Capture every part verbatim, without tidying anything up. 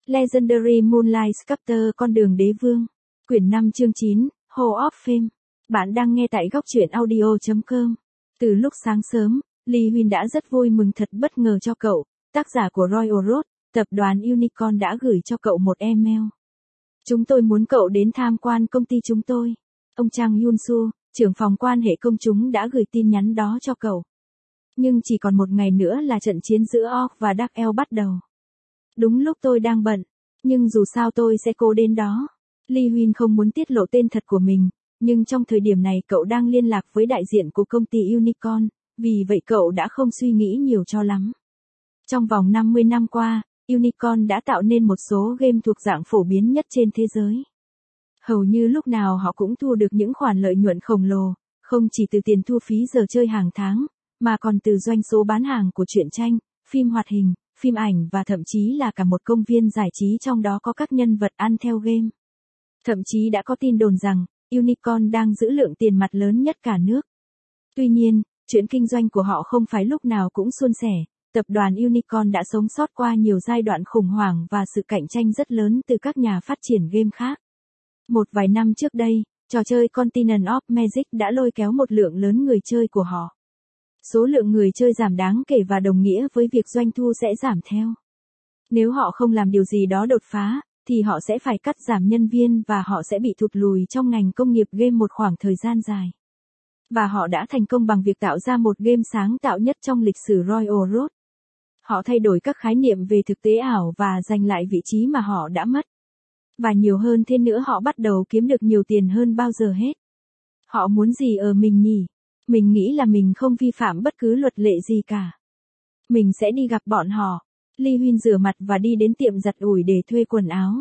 Legendary Moonlight Sculptor Con đường đế vương. Quyển năm chương chín, Hall of Fame. Bạn đang nghe tại góc truyện audio chấm com. Từ lúc sáng sớm, Lee Huynh đã rất vui mừng thật bất ngờ cho cậu. Tác giả của Royal Road, tập đoàn Unicorn đã gửi cho cậu một email. Chúng tôi muốn cậu đến tham quan công ty chúng tôi. Ông Chang Yun-soo, trưởng phòng quan hệ công chúng đã gửi tin nhắn đó cho cậu. Nhưng chỉ còn một ngày nữa là trận chiến giữa Orc và Dark Elf bắt đầu. Đúng lúc tôi đang bận, nhưng dù sao tôi sẽ cố đến đó. Lee Huynh không muốn tiết lộ tên thật của mình, nhưng trong thời điểm này cậu đang liên lạc với đại diện của công ty Unicorn, vì vậy cậu đã không suy nghĩ nhiều cho lắm. Trong vòng năm mươi năm qua, Unicorn đã tạo nên một số game thuộc dạng phổ biến nhất trên thế giới. Hầu như lúc nào họ cũng thu được những khoản lợi nhuận khổng lồ, không chỉ từ tiền thu phí giờ chơi hàng tháng, mà còn từ doanh số bán hàng của truyện tranh, phim hoạt hình, phim ảnh và thậm chí là cả một công viên giải trí trong đó có các nhân vật ăn theo game. Thậm chí đã có tin đồn rằng, Unicorn đang giữ lượng tiền mặt lớn nhất cả nước. Tuy nhiên, chuyện kinh doanh của họ không phải lúc nào cũng suôn sẻ, tập đoàn Unicorn đã sống sót qua nhiều giai đoạn khủng hoảng và sự cạnh tranh rất lớn từ các nhà phát triển game khác. Một vài năm trước đây, trò chơi Continent of Magic đã lôi kéo một lượng lớn người chơi của họ. Số lượng người chơi giảm đáng kể và đồng nghĩa với việc doanh thu sẽ giảm theo. Nếu họ không làm điều gì đó đột phá, thì họ sẽ phải cắt giảm nhân viên và họ sẽ bị thụt lùi trong ngành công nghiệp game một khoảng thời gian dài. Và họ đã thành công bằng việc tạo ra một game sáng tạo nhất trong lịch sử Royal Road. Họ thay đổi các khái niệm về thực tế ảo và giành lại vị trí mà họ đã mất. Và nhiều hơn thế nữa họ bắt đầu kiếm được nhiều tiền hơn bao giờ hết. Họ muốn gì ở mình nhỉ? Mình nghĩ là mình không vi phạm bất cứ luật lệ gì cả. Mình sẽ đi gặp bọn họ. Lee Huynh rửa mặt và đi đến tiệm giặt ủi để thuê quần áo.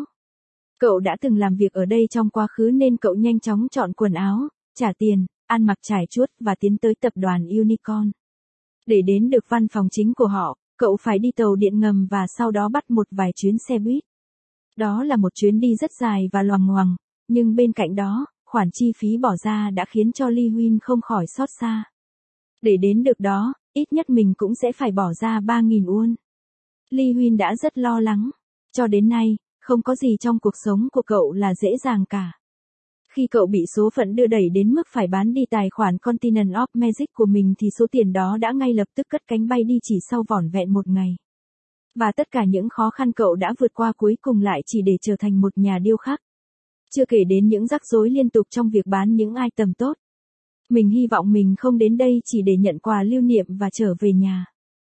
Cậu đã từng làm việc ở đây trong quá khứ nên cậu nhanh chóng chọn quần áo, trả tiền, ăn mặc trải chuốt và tiến tới tập đoàn Unicorn. Để đến được văn phòng chính của họ, cậu phải đi tàu điện ngầm và sau đó bắt một vài chuyến xe buýt. Đó là một chuyến đi rất dài và loằng ngoằng, nhưng bên cạnh đó, khoản chi phí bỏ ra đã khiến cho Lee Huynh không khỏi xót xa. Để đến được đó, ít nhất mình cũng sẽ phải bỏ ra ba nghìn won. Lee Huynh đã rất lo lắng. Cho đến nay, không có gì trong cuộc sống của cậu là dễ dàng cả. Khi cậu bị số phận đưa đẩy đến mức phải bán đi tài khoản Continent of Magic của mình thì số tiền đó đã ngay lập tức cất cánh bay đi chỉ sau vỏn vẹn một ngày. Và tất cả những khó khăn cậu đã vượt qua cuối cùng lại chỉ để trở thành một nhà điêu khắc. Chưa kể đến những rắc rối liên tục trong việc bán những item tốt. Mình hy vọng mình không đến đây chỉ để nhận quà lưu niệm và trở về nhà.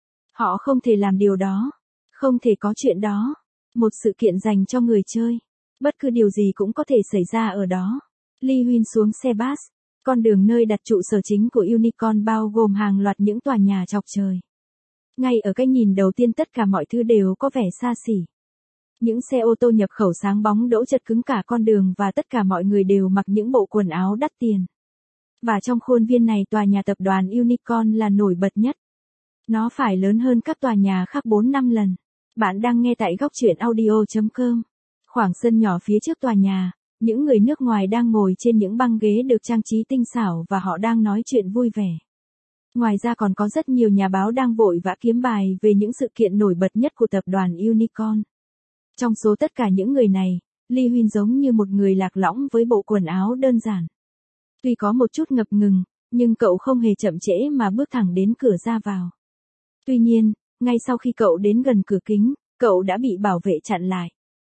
Họ không thể làm điều đó. Không thể có chuyện đó. Một sự kiện dành cho người chơi. Bất cứ điều gì cũng có thể xảy ra ở đó. Lee Huynh xuống xe bus. Con đường nơi đặt trụ sở chính của Unicorn bao gồm hàng loạt những tòa nhà chọc trời. Ngay ở cái nhìn đầu tiên tất cả mọi thứ đều có vẻ xa xỉ. Những xe ô tô nhập khẩu sáng bóng đỗ chật cứng cả con đường và tất cả mọi người đều mặc những bộ quần áo đắt tiền. Và trong khuôn viên này tòa nhà tập đoàn Unicorn là nổi bật nhất. Nó phải lớn hơn các tòa nhà khác bốn năm lần. Bạn đang nghe tại góc truyện audio chấm com. Khoảng sân nhỏ phía trước tòa nhà, những người nước ngoài đang ngồi trên những băng ghế được trang trí tinh xảo và họ đang nói chuyện vui vẻ. Ngoài ra còn có rất nhiều nhà báo đang vội vã kiếm bài về những sự kiện nổi bật nhất của tập đoàn Unicorn. Trong số tất cả những người này, Lee Huynh giống như một người lạc lõng với bộ quần áo đơn giản. Tuy có một chút ngập ngừng, nhưng cậu không hề chậm trễ mà bước thẳng đến cửa ra vào. Tuy nhiên, ngay sau khi cậu đến gần cửa kính, cậu đã bị bảo vệ chặn lại.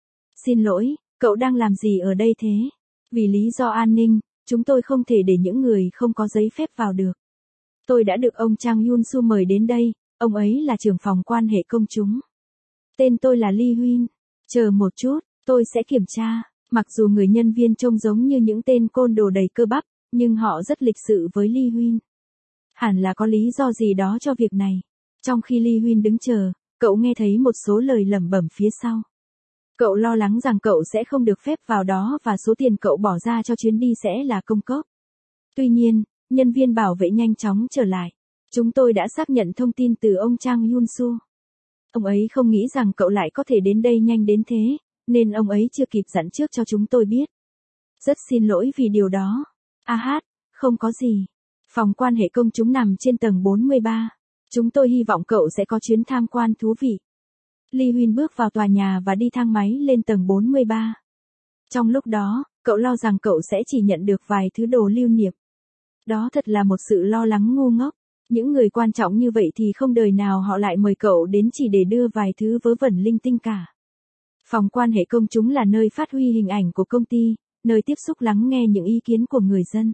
Xin lỗi, cậu đang làm gì ở đây thế? Vì lý do an ninh, chúng tôi không thể để những người không có giấy phép vào được. Tôi đã được ông Chang Yun-soo mời đến đây, ông ấy là trưởng phòng quan hệ công chúng. Tên tôi là Lee Huynh. Chờ một chút, tôi sẽ kiểm tra. Mặc dù người nhân viên trông giống như những tên côn đồ đầy cơ bắp, nhưng họ rất lịch sự với Lee Huynh. Hẳn là có lý do gì đó cho việc này. Trong khi Lee Huynh đứng chờ, cậu nghe thấy một số lời lẩm bẩm phía sau. Cậu lo lắng rằng cậu sẽ không được phép vào đó và số tiền cậu bỏ ra cho chuyến đi sẽ là công cốc. Tuy nhiên, nhân viên bảo vệ nhanh chóng trở lại. Chúng tôi đã xác nhận thông tin từ ông Chang Yun-soo. Ông ấy không nghĩ rằng cậu lại có thể đến đây nhanh đến thế, nên ông ấy chưa kịp dặn trước cho chúng tôi biết. Rất xin lỗi vì điều đó. À hát, không có gì. Phòng quan hệ công chúng nằm trên tầng bốn mươi ba. Chúng tôi hy vọng cậu sẽ có chuyến tham quan thú vị. Lee Huynh bước vào tòa nhà và đi thang máy lên tầng bốn mươi ba. Trong lúc đó, cậu lo rằng cậu sẽ chỉ nhận được vài thứ đồ lưu niệm. Đó thật là một sự lo lắng ngu ngốc. Những người quan trọng như vậy thì không đời nào họ lại mời cậu đến chỉ để đưa vài thứ vớ vẩn linh tinh cả. Phòng quan hệ công chúng là nơi phát huy hình ảnh của công ty, nơi tiếp xúc lắng nghe những ý kiến của người dân.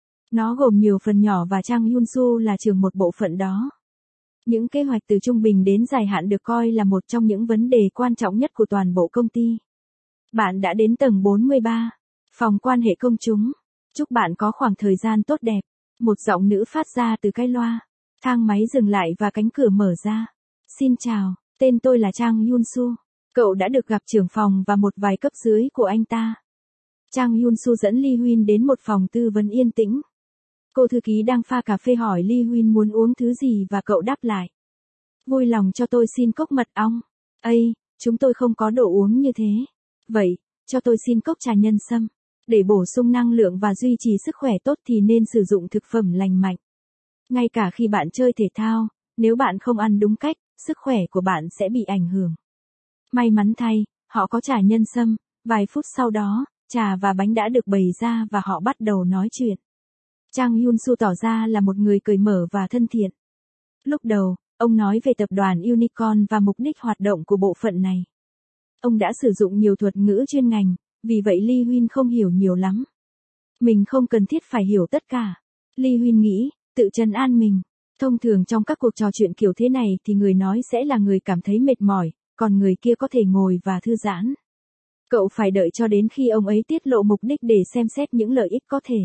Nó gồm nhiều phần nhỏ và Chang Hyun-soo là trưởng một bộ phận đó. Những kế hoạch từ trung bình đến dài hạn được coi là một trong những vấn đề quan trọng nhất của toàn bộ công ty. Bạn đã đến tầng bốn mươi ba, phòng quan hệ công chúng. Chúc bạn có khoảng thời gian tốt đẹp. Một giọng nữ phát ra từ cái loa. Thang máy dừng lại và cánh cửa mở ra. Xin chào, tên tôi là Chang Hyun-soo. Cậu đã được gặp trưởng phòng và một vài cấp dưới của anh ta. Chang Hyun-soo dẫn Lee Huynh đến một phòng tư vấn yên tĩnh. Cô thư ký đang pha cà phê hỏi Lee Huynh muốn uống thứ gì và cậu đáp lại. Vui lòng cho tôi xin cốc mật ong. Ây, chúng tôi không có đồ uống như thế. Vậy, cho tôi xin cốc trà nhân sâm. Để bổ sung năng lượng và duy trì sức khỏe tốt thì nên sử dụng thực phẩm lành mạnh. Ngay cả khi bạn chơi thể thao, nếu bạn không ăn đúng cách, sức khỏe của bạn sẽ bị ảnh hưởng. May mắn thay, họ có trà nhân sâm. Vài phút sau đó, trà và bánh đã được bày ra và họ bắt đầu nói chuyện. Chang Hyun-soo tỏ ra là một người cởi mở và thân thiện. Lúc đầu, ông nói về tập đoàn Unicorn và mục đích hoạt động của bộ phận này. Ông đã sử dụng nhiều thuật ngữ chuyên ngành, vì vậy Lee Huynh không hiểu nhiều lắm. Mình không cần thiết phải hiểu tất cả. Lee Huynh nghĩ, tự trấn an mình. Thông thường trong các cuộc trò chuyện kiểu thế này thì người nói sẽ là người cảm thấy mệt mỏi, còn người kia có thể ngồi và thư giãn. Cậu phải đợi cho đến khi ông ấy tiết lộ mục đích để xem xét những lợi ích có thể.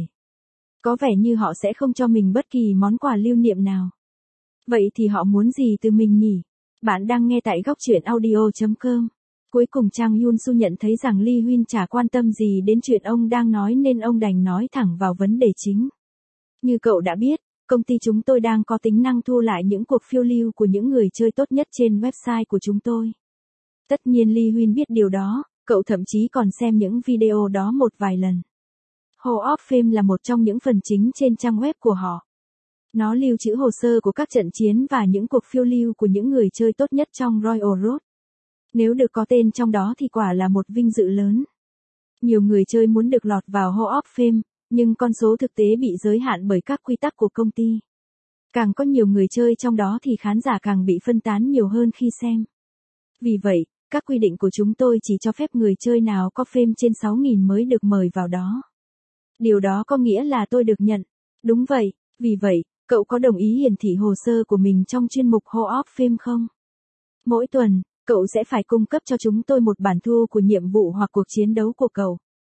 Có vẻ như họ sẽ không cho mình bất kỳ món quà lưu niệm nào. Vậy thì họ muốn gì từ mình nhỉ? Bạn đang nghe tại góc truyện audio chấm com. Cuối cùng Chang Hyun-soo nhận thấy rằng Lee Huynh chả quan tâm gì đến chuyện ông đang nói nên ông đành nói thẳng vào vấn đề chính. Như cậu đã biết, công ty chúng tôi đang có tính năng thu lại những cuộc phiêu lưu của những người chơi tốt nhất trên website của chúng tôi. Tất nhiên Lee Huynh biết điều đó, cậu thậm chí còn xem những video đó một vài lần. Hall of Fame là một trong những phần chính trên trang web của họ. Nó lưu trữ hồ sơ của các trận chiến và những cuộc phiêu lưu của những người chơi tốt nhất trong Royal Road. Nếu được có tên trong đó thì quả là một vinh dự lớn. Nhiều người chơi muốn được lọt vào Hall of Fame, nhưng con số thực tế bị giới hạn bởi các quy tắc của công ty. Càng có nhiều người chơi trong đó thì khán giả càng bị phân tán nhiều hơn khi xem. Vì vậy, các quy định của chúng tôi chỉ cho phép người chơi nào có fame trên sáu nghìn mới được mời vào đó. Điều đó có nghĩa là tôi được nhận. Đúng vậy, vì vậy, cậu có đồng ý hiển thị hồ sơ của mình trong chuyên mục Hall of Fame không? Mỗi tuần, cậu sẽ phải cung cấp cho chúng tôi một bản thu của nhiệm vụ hoặc cuộc chiến đấu của cậu.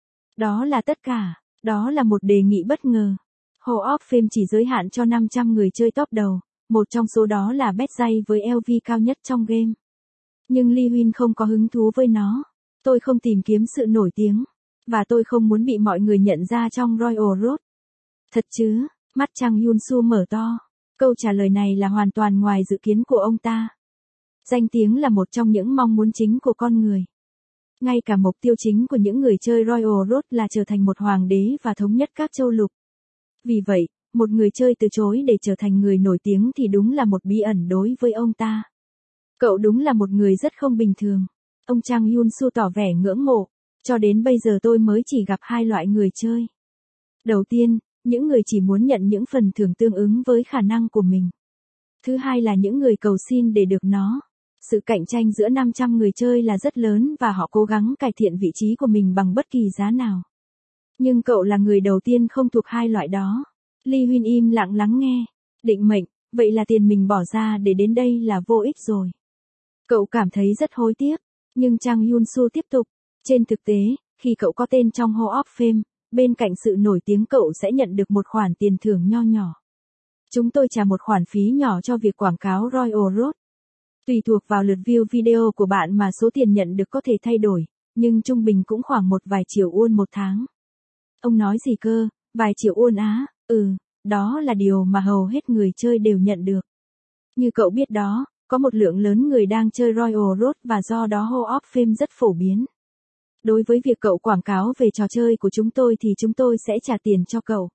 Đó là tất cả, đó là một đề nghị bất ngờ. Hall of Fame chỉ giới hạn cho năm trăm người chơi top đầu, một trong số đó là Betjay với L V cao nhất trong game. Nhưng Lee Huynh không có hứng thú với nó. Tôi không tìm kiếm sự nổi tiếng. Và tôi không muốn bị mọi người nhận ra trong Royal Road. Thật chứ, mắt Chang Hyun-soo mở to. Câu trả lời này là hoàn toàn ngoài dự kiến của ông ta. Danh tiếng là một trong những mong muốn chính của con người. Ngay cả mục tiêu chính của những người chơi Royal Road là trở thành một hoàng đế và thống nhất các châu lục. Vì vậy, một người chơi từ chối để trở thành người nổi tiếng thì đúng là một bí ẩn đối với ông ta. Cậu đúng là một người rất không bình thường. Ông Chang Hyun-soo tỏ vẻ ngưỡng mộ. Cho đến bây giờ tôi mới chỉ gặp hai loại người chơi. Đầu tiên, những người chỉ muốn nhận những phần thưởng tương ứng với khả năng của mình. Thứ hai là những người cầu xin để được nó. Sự cạnh tranh giữa năm trăm người chơi là rất lớn và họ cố gắng cải thiện vị trí của mình bằng bất kỳ giá nào. Nhưng cậu là người đầu tiên không thuộc hai loại đó. Lee Huynh im lặng lắng nghe. Định mệnh, vậy là tiền mình bỏ ra để đến đây là vô ích rồi. Cậu cảm thấy rất hối tiếc. Nhưng Chang Hyun-soo tiếp tục. Trên thực tế, khi cậu có tên trong Hall of Fame, bên cạnh sự nổi tiếng cậu sẽ nhận được một khoản tiền thưởng nho nhỏ. Chúng tôi trả một khoản phí nhỏ cho việc quảng cáo Royal Road. Tùy thuộc vào lượt view video của bạn mà số tiền nhận được có thể thay đổi, nhưng trung bình cũng khoảng một vài triệu won một tháng. Ông nói gì cơ, vài triệu won á, ừ, đó là điều mà hầu hết người chơi đều nhận được. Như cậu biết đó, có một lượng lớn người đang chơi Royal Road và do đó Hall of Fame rất phổ biến. Đối với việc cậu quảng cáo về trò chơi của chúng tôi thì chúng tôi sẽ trả tiền cho cậu.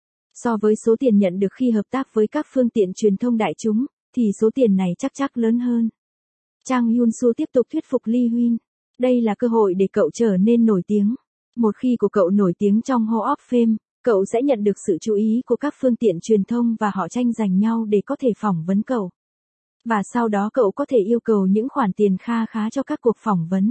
So với số tiền nhận được khi hợp tác với các phương tiện truyền thông đại chúng, thì số tiền này chắc chắc lớn hơn. Chang Hyun-soo tiếp tục thuyết phục Lee Huynh. Đây là cơ hội để cậu trở nên nổi tiếng. Một khi của cậu nổi tiếng trong Hall of Fame, cậu sẽ nhận được sự chú ý của các phương tiện truyền thông và họ tranh giành nhau để có thể phỏng vấn cậu. Và sau đó cậu có thể yêu cầu những khoản tiền kha khá cho các cuộc phỏng vấn.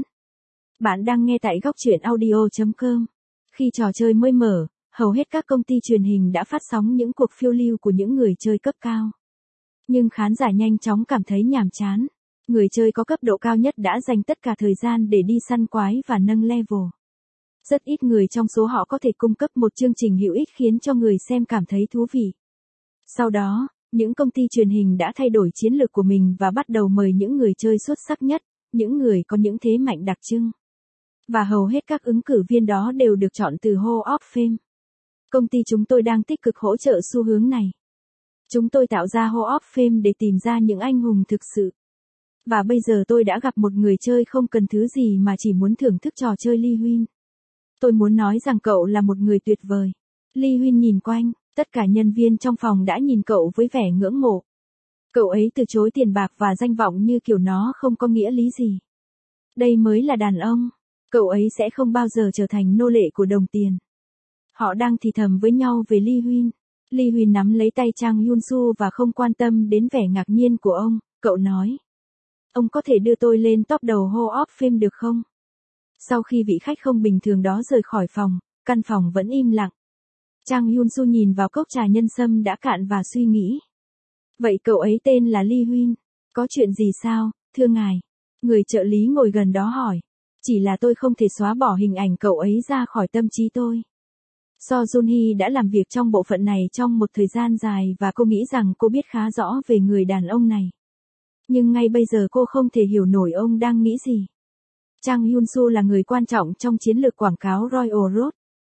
Bạn đang nghe tại góc truyện audio chấm com. Khi trò chơi mới mở, hầu hết các công ty truyền hình đã phát sóng những cuộc phiêu lưu của những người chơi cấp cao. Nhưng khán giả nhanh chóng cảm thấy nhàm chán. Người chơi có cấp độ cao nhất đã dành tất cả thời gian để đi săn quái và nâng level. Rất ít người trong số họ có thể cung cấp một chương trình hữu ích khiến cho người xem cảm thấy thú vị. Sau đó, những công ty truyền hình đã thay đổi chiến lược của mình và bắt đầu mời những người chơi xuất sắc nhất, những người có những thế mạnh đặc trưng. Và hầu hết các ứng cử viên đó đều được chọn từ Hall of Fame. Công ty chúng tôi đang tích cực hỗ trợ xu hướng này. Chúng tôi tạo ra Hall of Fame để tìm ra những anh hùng thực sự. Và bây giờ tôi đã gặp một người chơi không cần thứ gì mà chỉ muốn thưởng thức trò chơi Lee Huynh. Tôi muốn nói rằng cậu là một người tuyệt vời. Lee Huynh nhìn quanh, tất cả nhân viên trong phòng đã nhìn cậu với vẻ ngưỡng mộ. Cậu ấy từ chối tiền bạc và danh vọng như kiểu nó không có nghĩa lý gì. Đây mới là đàn ông. Cậu ấy sẽ không bao giờ trở thành nô lệ của đồng tiền. Họ đang thì thầm với nhau về Lee Huynh. Lee Huynh nắm lấy tay Chang Hyun-soo và không quan tâm đến vẻ ngạc nhiên của ông, cậu nói. Ông có thể đưa tôi lên top đầu Hall of Fame được không? Sau khi vị khách không bình thường đó rời khỏi phòng, căn phòng vẫn im lặng. Chang Hyun-soo nhìn vào cốc trà nhân sâm đã cạn và suy nghĩ. Vậy cậu ấy tên là Lee Huynh. Có chuyện gì sao, thưa ngài? Người trợ lý ngồi gần đó hỏi. Chỉ là tôi không thể xóa bỏ hình ảnh cậu ấy ra khỏi tâm trí tôi. So Jun-hee đã làm việc trong bộ phận này trong một thời gian dài và cô nghĩ rằng cô biết khá rõ về người đàn ông này. Nhưng ngay bây giờ cô không thể hiểu nổi ông đang nghĩ gì. Chang Hyun-soo là người quan trọng trong chiến lược quảng cáo Royal Road.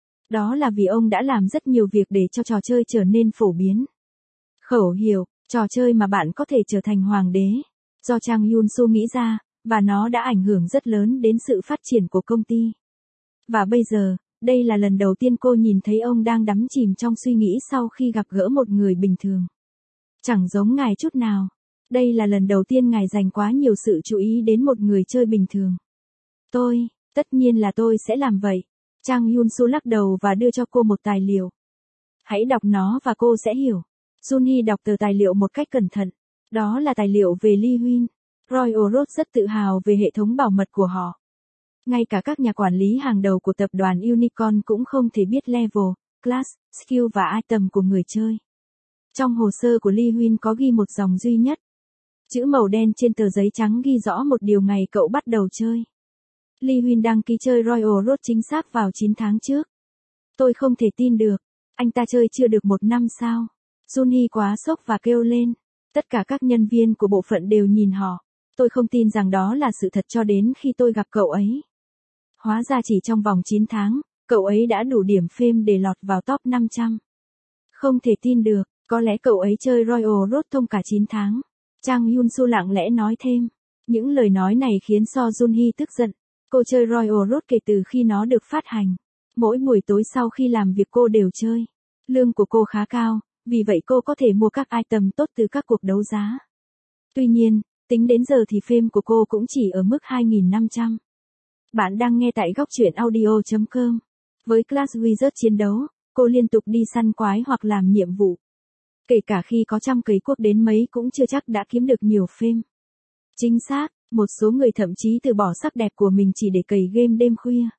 Đó là vì ông đã làm rất nhiều việc để cho trò chơi trở nên phổ biến. Khẩu hiệu, trò chơi mà bạn có thể trở thành hoàng đế, do Chang Hyun-soo nghĩ ra, và nó đã ảnh hưởng rất lớn đến sự phát triển của công ty. Và bây giờ, đây là lần đầu tiên cô nhìn thấy ông đang đắm chìm trong suy nghĩ sau khi gặp gỡ một người bình thường. Chẳng giống ngài chút nào. Đây là lần đầu tiên ngài dành quá nhiều sự chú ý đến một người chơi bình thường. Tôi, tất nhiên là tôi sẽ làm vậy. Chang Hyun-soo lắc đầu và đưa cho cô một tài liệu. Hãy đọc nó và cô sẽ hiểu. Jun-hee đọc tờ tài liệu một cách cẩn thận. Đó là tài liệu về Lee Huynh. Royal Road rất tự hào về hệ thống bảo mật của họ. Ngay cả các nhà quản lý hàng đầu của tập đoàn Unicorn cũng không thể biết level, class, skill và item của người chơi. Trong hồ sơ của Lee Huynh có ghi một dòng duy nhất. Chữ màu đen trên tờ giấy trắng ghi rõ một điều ngày cậu bắt đầu chơi. Lee Huynh đăng ký chơi Royal Road chính xác vào chín tháng trước. Tôi không thể tin được. Anh ta chơi chưa được một năm sao? Jun-hee quá sốc và kêu lên. Tất cả các nhân viên của bộ phận đều nhìn họ. Tôi không tin rằng đó là sự thật cho đến khi tôi gặp cậu ấy. Hóa ra chỉ trong vòng chín tháng, cậu ấy đã đủ điểm fame để lọt vào top năm trăm. Không thể tin được, có lẽ cậu ấy chơi Royal Road thông cả chín tháng. Chang Hyun-soo lặng lẽ nói thêm. Những lời nói này khiến So Jun-hee tức giận. Cô chơi Royal Road kể từ khi nó được phát hành. Mỗi buổi tối sau khi làm việc cô đều chơi. Lương của cô khá cao, vì vậy cô có thể mua các item tốt từ các cuộc đấu giá. Tuy nhiên, tính đến giờ thì fame của cô cũng chỉ ở mức hai nghìn năm trăm. Bạn đang nghe tại góc truyện audio chấm com. Với Class Wizard chiến đấu, cô liên tục đi săn quái hoặc làm nhiệm vụ. Kể cả khi có trăm cầy cuốc đến mấy cũng chưa chắc đã kiếm được nhiều fame. Chính xác, một số người thậm chí từ bỏ sắc đẹp của mình chỉ để cày game đêm khuya.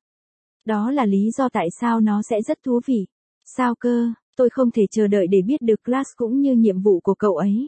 Đó là lý do tại sao nó sẽ rất thú vị. Sao cơ, tôi không thể chờ đợi để biết được class cũng như nhiệm vụ của cậu ấy.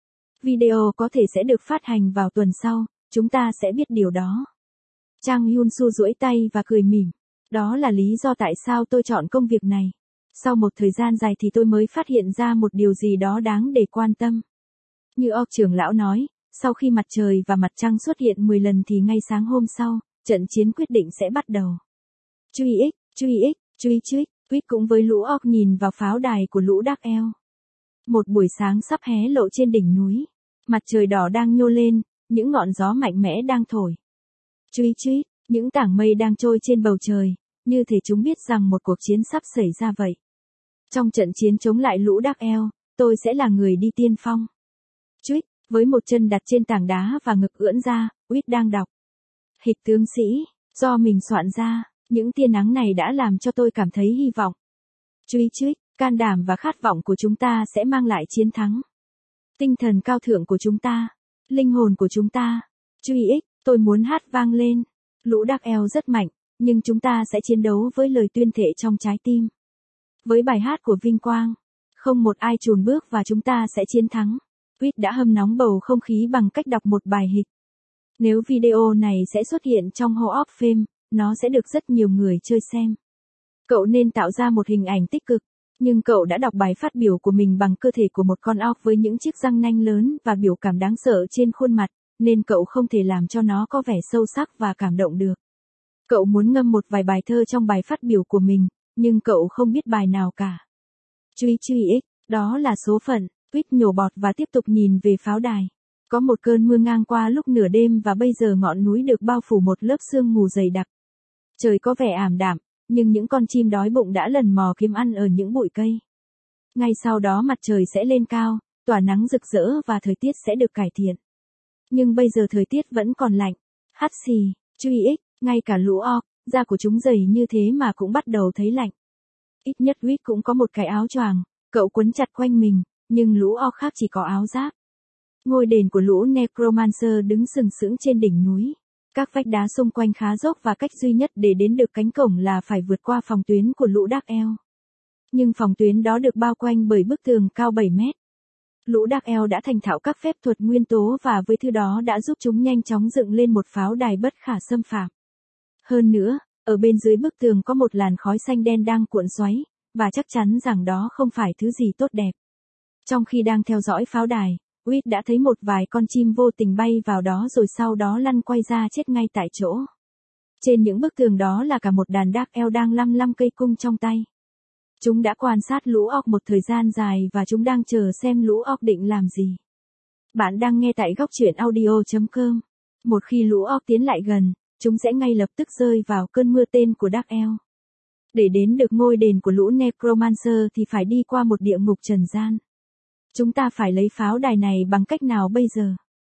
Video có thể sẽ được phát hành vào tuần sau, chúng ta sẽ biết điều đó. Chang Hyun-soo duỗi tay và cười mỉm. Đó là lý do tại sao tôi chọn công việc này. Sau một thời gian dài thì tôi mới phát hiện ra một điều gì đó đáng để quan tâm. Như Ok trưởng lão nói, sau khi mặt trời và mặt trăng xuất hiện mười lần thì ngay sáng hôm sau, trận chiến quyết định sẽ bắt đầu. Truy X, Truy X, Truy Truy, Quýt cũng với lũ Ok nhìn vào pháo đài của lũ Dark Elf. Một buổi sáng sắp hé lộ trên đỉnh núi. Mặt trời đỏ đang nhô lên, những ngọn gió mạnh mẽ đang thổi. Truy Truy, những tảng mây đang trôi trên bầu trời, như thể chúng biết rằng một cuộc chiến sắp xảy ra vậy. Trong trận chiến chống lại lũ Dark Elf, tôi sẽ là người đi tiên phong. Truy, với một chân đặt trên tảng đá và ngực ưỡn ra, Uyết đang đọc. Hịch tướng sĩ, do mình soạn ra, những tia nắng này đã làm cho tôi cảm thấy hy vọng. Truy Trích, can đảm và khát vọng của chúng ta sẽ mang lại chiến thắng. Tinh thần cao thượng của chúng ta, linh hồn của chúng ta. Truy Ích, tôi muốn hát vang lên. Lũ Dark Elf rất mạnh, nhưng chúng ta sẽ chiến đấu với lời tuyên thệ trong trái tim. Với bài hát của vinh quang, không một ai chùn bước và chúng ta sẽ chiến thắng. Uyết đã hâm nóng bầu không khí bằng cách đọc một bài hịch. Nếu video này sẽ xuất hiện trong Hall of Fame, nó sẽ được rất nhiều người chơi xem. Cậu nên tạo ra một hình ảnh tích cực, nhưng cậu đã đọc bài phát biểu của mình bằng cơ thể của một con óc với những chiếc răng nanh lớn và biểu cảm đáng sợ trên khuôn mặt, nên cậu không thể làm cho nó có vẻ sâu sắc và cảm động được. Cậu muốn ngâm một vài bài thơ trong bài phát biểu của mình, nhưng cậu không biết bài nào cả. Truy truy ích, đó là số phận. Uyết nhổ bọt và tiếp tục nhìn về pháo đài. Có một cơn mưa ngang qua lúc nửa đêm và bây giờ ngọn núi được bao phủ một lớp sương mù dày đặc. Trời có vẻ ảm đạm, nhưng những con chim đói bụng đã lần mò kiếm ăn ở những bụi cây. Ngay sau đó mặt trời sẽ lên cao, tỏa nắng rực rỡ và thời tiết sẽ được cải thiện. Nhưng bây giờ thời tiết vẫn còn lạnh. Hắt xì, truy ích, ngay cả lũ orc, da của chúng dày như thế mà cũng bắt đầu thấy lạnh. Ít nhất Uyết cũng có một cái áo choàng, cậu quấn chặt quanh mình, nhưng lũ orc khác chỉ có áo giáp. Ngôi đền của lũ Necromancer đứng sừng sững trên đỉnh núi. Các vách đá xung quanh khá dốc và cách duy nhất để đến được cánh cổng là phải vượt qua phòng tuyến của lũ Dark Elf. Nhưng phòng tuyến đó được bao quanh bởi bức tường cao bảy mét. Lũ Dark Elf đã thành thạo các phép thuật nguyên tố và với thứ đó đã giúp chúng nhanh chóng dựng lên một pháo đài bất khả xâm phạm. Hơn nữa, ở bên dưới bức tường có một làn khói xanh đen đang cuộn xoáy, và chắc chắn rằng đó không phải thứ gì tốt đẹp. Trong khi đang theo dõi pháo đài, Uyết đã thấy một vài con chim vô tình bay vào đó rồi sau đó lăn quay ra chết ngay tại chỗ. Trên những bức tường đó là cả một đàn Dark Elf đang lăm lăm cây cung trong tay. Chúng đã quan sát lũ orc một thời gian dài và chúng đang chờ xem lũ orc định làm gì. Bạn đang nghe tại góc truyện audio chấm com. Một khi lũ orc tiến lại gần, chúng sẽ ngay lập tức rơi vào cơn mưa tên của Dark Elf. Để đến được ngôi đền của lũ Necromancer thì phải đi qua một địa ngục trần gian. Chúng ta phải lấy pháo đài này bằng cách nào bây giờ?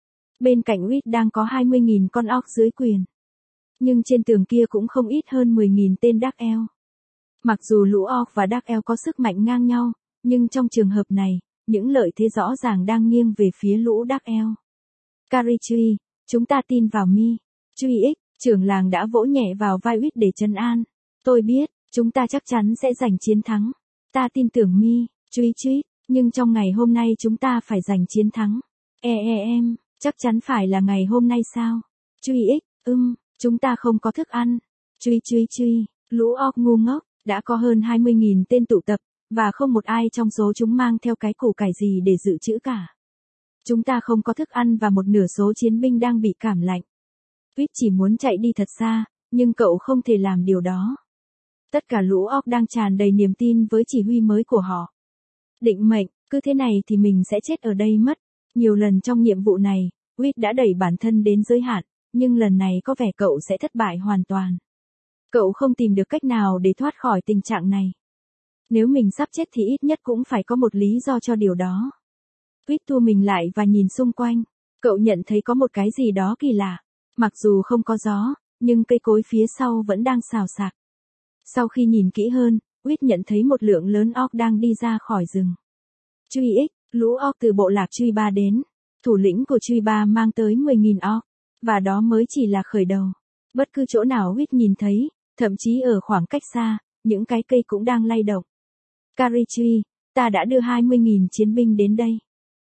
Bên cạnh Uyết đang có hai mươi nghìn con orc dưới quyền. Nhưng trên tường kia cũng không ít hơn mười nghìn tên Dark Elf. Mặc dù lũ orc và Dark Elf có sức mạnh ngang nhau, nhưng trong trường hợp này, những lợi thế rõ ràng đang nghiêng về phía lũ Dark Elf. Carichi, chúng ta tin vào mi. Truy ích, trưởng làng đã vỗ nhẹ vào vai Uyết để trấn an. Tôi biết, chúng ta chắc chắn sẽ giành chiến thắng. Ta tin tưởng mi. Truy truy. Nhưng trong ngày hôm nay chúng ta phải giành chiến thắng. E e em, chắc chắn phải là ngày hôm nay sao? Truy ích, ưm, chúng ta không có thức ăn. Truy truy truy, lũ orc ngu ngốc, đã có hơn hai mươi nghìn tên tụ tập, và không một ai trong số chúng mang theo cái củ cải gì để dự trữ cả. Chúng ta không có thức ăn và một nửa số chiến binh đang bị cảm lạnh. Uyết chỉ muốn chạy đi thật xa, nhưng cậu không thể làm điều đó. Tất cả lũ orc đang tràn đầy niềm tin với chỉ huy mới của họ. Định mệnh, cứ thế này thì mình sẽ chết ở đây mất. Nhiều lần trong nhiệm vụ này, Uyết đã đẩy bản thân đến giới hạn, nhưng lần này có vẻ cậu sẽ thất bại hoàn toàn. Cậu không tìm được cách nào để thoát khỏi tình trạng này. Nếu mình sắp chết thì ít nhất cũng phải có một lý do cho điều đó. Uyết thu mình lại và nhìn xung quanh. Cậu nhận thấy có một cái gì đó kỳ lạ. Mặc dù không có gió, nhưng cây cối phía sau vẫn đang xào xạc. Sau khi nhìn kỹ hơn, Uyết nhận thấy một lượng lớn orc đang đi ra khỏi rừng. Truy ích, lũ orc từ bộ lạc Truy Ba đến. Thủ lĩnh của Truy Ba mang tới mười nghìn orc, và đó mới chỉ là khởi đầu. Bất cứ chỗ nào Uyết nhìn thấy, thậm chí ở khoảng cách xa, những cái cây cũng đang lay động. Carichi, ta đã đưa hai mươi nghìn chiến binh đến đây.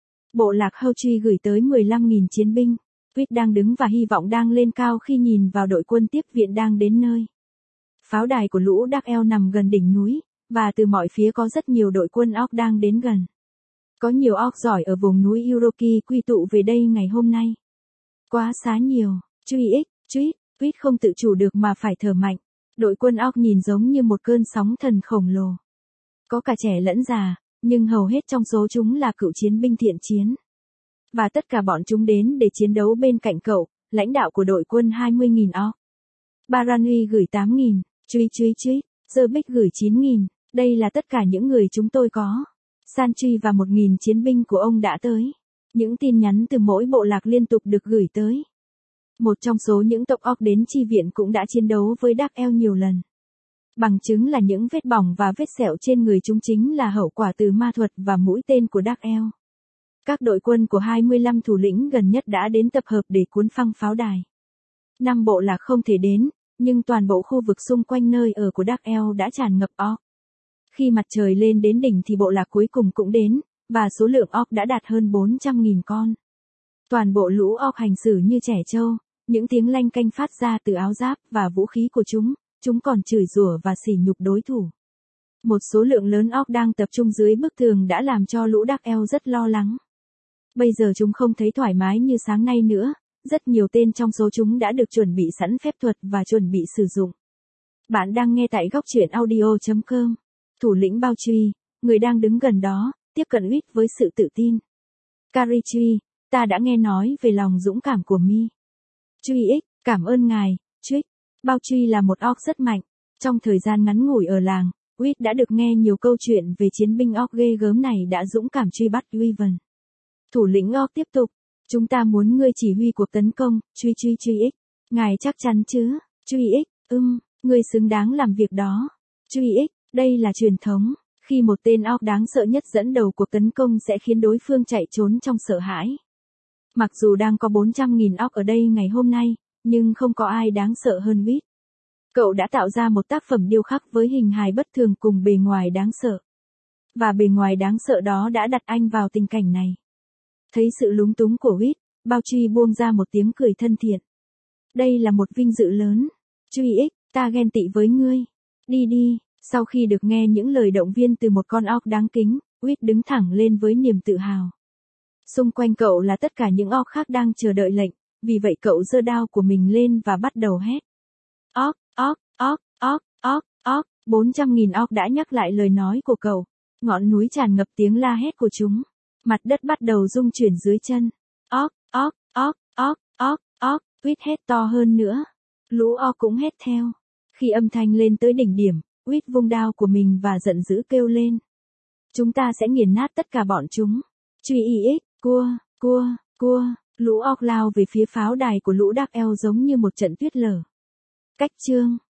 Bộ lạc Houchi gửi tới mười lăm nghìn chiến binh. Uyết đang đứng và hy vọng đang lên cao khi nhìn vào đội quân tiếp viện đang đến nơi. Pháo đài của lũ Dark Elf nằm gần đỉnh núi, và từ mọi phía có rất nhiều đội quân orc đang đến gần. Có nhiều orc giỏi ở vùng núi Uroki quy tụ về đây ngày hôm nay. Quá xá nhiều, truy ích, truy, Uyết không tự chủ được mà phải thở mạnh. Đội quân orc nhìn giống như một cơn sóng thần khổng lồ. Có cả trẻ lẫn già, nhưng hầu hết trong số chúng là cựu chiến binh thiện chiến. Và tất cả bọn chúng đến để chiến đấu bên cạnh cậu, lãnh đạo của đội quân hai mươi nghìn orc. Baranui gửi tám nghìn, Truy Truy Truy, Zerbix gửi chín nghìn, đây là tất cả những người chúng tôi có. Sanchi và một nghìn chiến binh của ông đã tới. Những tin nhắn từ mỗi bộ lạc liên tục được gửi tới. Một trong số những tộc óc đến chi viện cũng đã chiến đấu với Dark Elf nhiều lần. Bằng chứng là những vết bỏng và vết sẹo trên người chúng chính là hậu quả từ ma thuật và mũi tên của Dark Elf. Các đội quân của hai mươi lăm thủ lĩnh gần nhất đã đến tập hợp để cuốn phăng pháo đài. Năm bộ lạc không thể đến, nhưng toàn bộ khu vực xung quanh nơi ở của Dark Elf đã tràn ngập orc. Khi mặt trời lên đến đỉnh thì bộ lạc cuối cùng cũng đến, và số lượng orc đã đạt hơn bốn trăm nghìn con. Toàn bộ lũ orc hành xử như trẻ trâu, những tiếng lanh canh phát ra từ áo giáp và vũ khí của chúng, chúng còn chửi rủa và sỉ nhục đối thủ. Một số lượng lớn orc đang tập trung dưới bức tường đã làm cho lũ Dark Elf rất lo lắng. Bây giờ chúng không thấy thoải mái như sáng nay nữa, rất nhiều tên trong số chúng đã được chuẩn bị sẵn phép thuật và chuẩn bị sử dụng. Bạn đang nghe tại góc truyện audio chấm com. Thủ lĩnh Bao Truy, người đang đứng gần đó, tiếp cận Uýt với sự tự tin. Carrie Truy, ta đã nghe nói về lòng dũng cảm của Mi. Truy ích, cảm ơn ngài, Trick. Bao Truy là một orc rất mạnh. Trong thời gian ngắn ngủi ở làng, Uýt đã được nghe nhiều câu chuyện về chiến binh orc ghê gớm này đã dũng cảm truy bắt Wyvern. Thủ lĩnh orc tiếp tục. Chúng ta muốn ngươi chỉ huy cuộc tấn công, Truy Truy Truy ích. Ngài chắc chắn chứ? Truy ích, ưm, ngươi xứng đáng làm việc đó. Truy ích, đây là truyền thống. Khi một tên orc đáng sợ nhất dẫn đầu cuộc tấn công sẽ khiến đối phương chạy trốn trong sợ hãi. Mặc dù đang có bốn trăm nghìn orc ở đây ngày hôm nay, nhưng không có ai đáng sợ hơn Uýt. Cậu đã tạo ra một tác phẩm điêu khắc với hình hài bất thường cùng bề ngoài đáng sợ. Và bề ngoài đáng sợ đó đã đặt anh vào tình cảnh này. Thấy sự lúng túng của Uýt, Bao Truy buông ra một tiếng cười thân thiện. Đây là một vinh dự lớn. Truy ích, ta ghen tị với ngươi. Đi đi. Sau khi được nghe những lời động viên từ một con orc đáng kính, Uýt đứng thẳng lên với niềm tự hào. Xung quanh cậu là tất cả những orc khác đang chờ đợi lệnh, vì vậy cậu giơ đao của mình lên và bắt đầu hét. Orc, orc, orc, orc, orc, orc, bốn trăm nghìn orc đã nhắc lại lời nói của cậu. Ngọn núi tràn ngập tiếng la hét của chúng. Mặt đất bắt đầu rung chuyển dưới chân. Orc, orc, orc, orc, orc, orc, Uýt hét to hơn nữa. Lũ orc cũng hét theo. Khi âm thanh lên tới đỉnh điểm, Uýt vung đao của mình và giận dữ kêu lên. Chúng ta sẽ nghiền nát tất cả bọn chúng. Truy ích, cua, cua, cua, lũ orc lao về phía pháo đài của lũ Dark Elf giống như một trận tuyết lở. Cách chương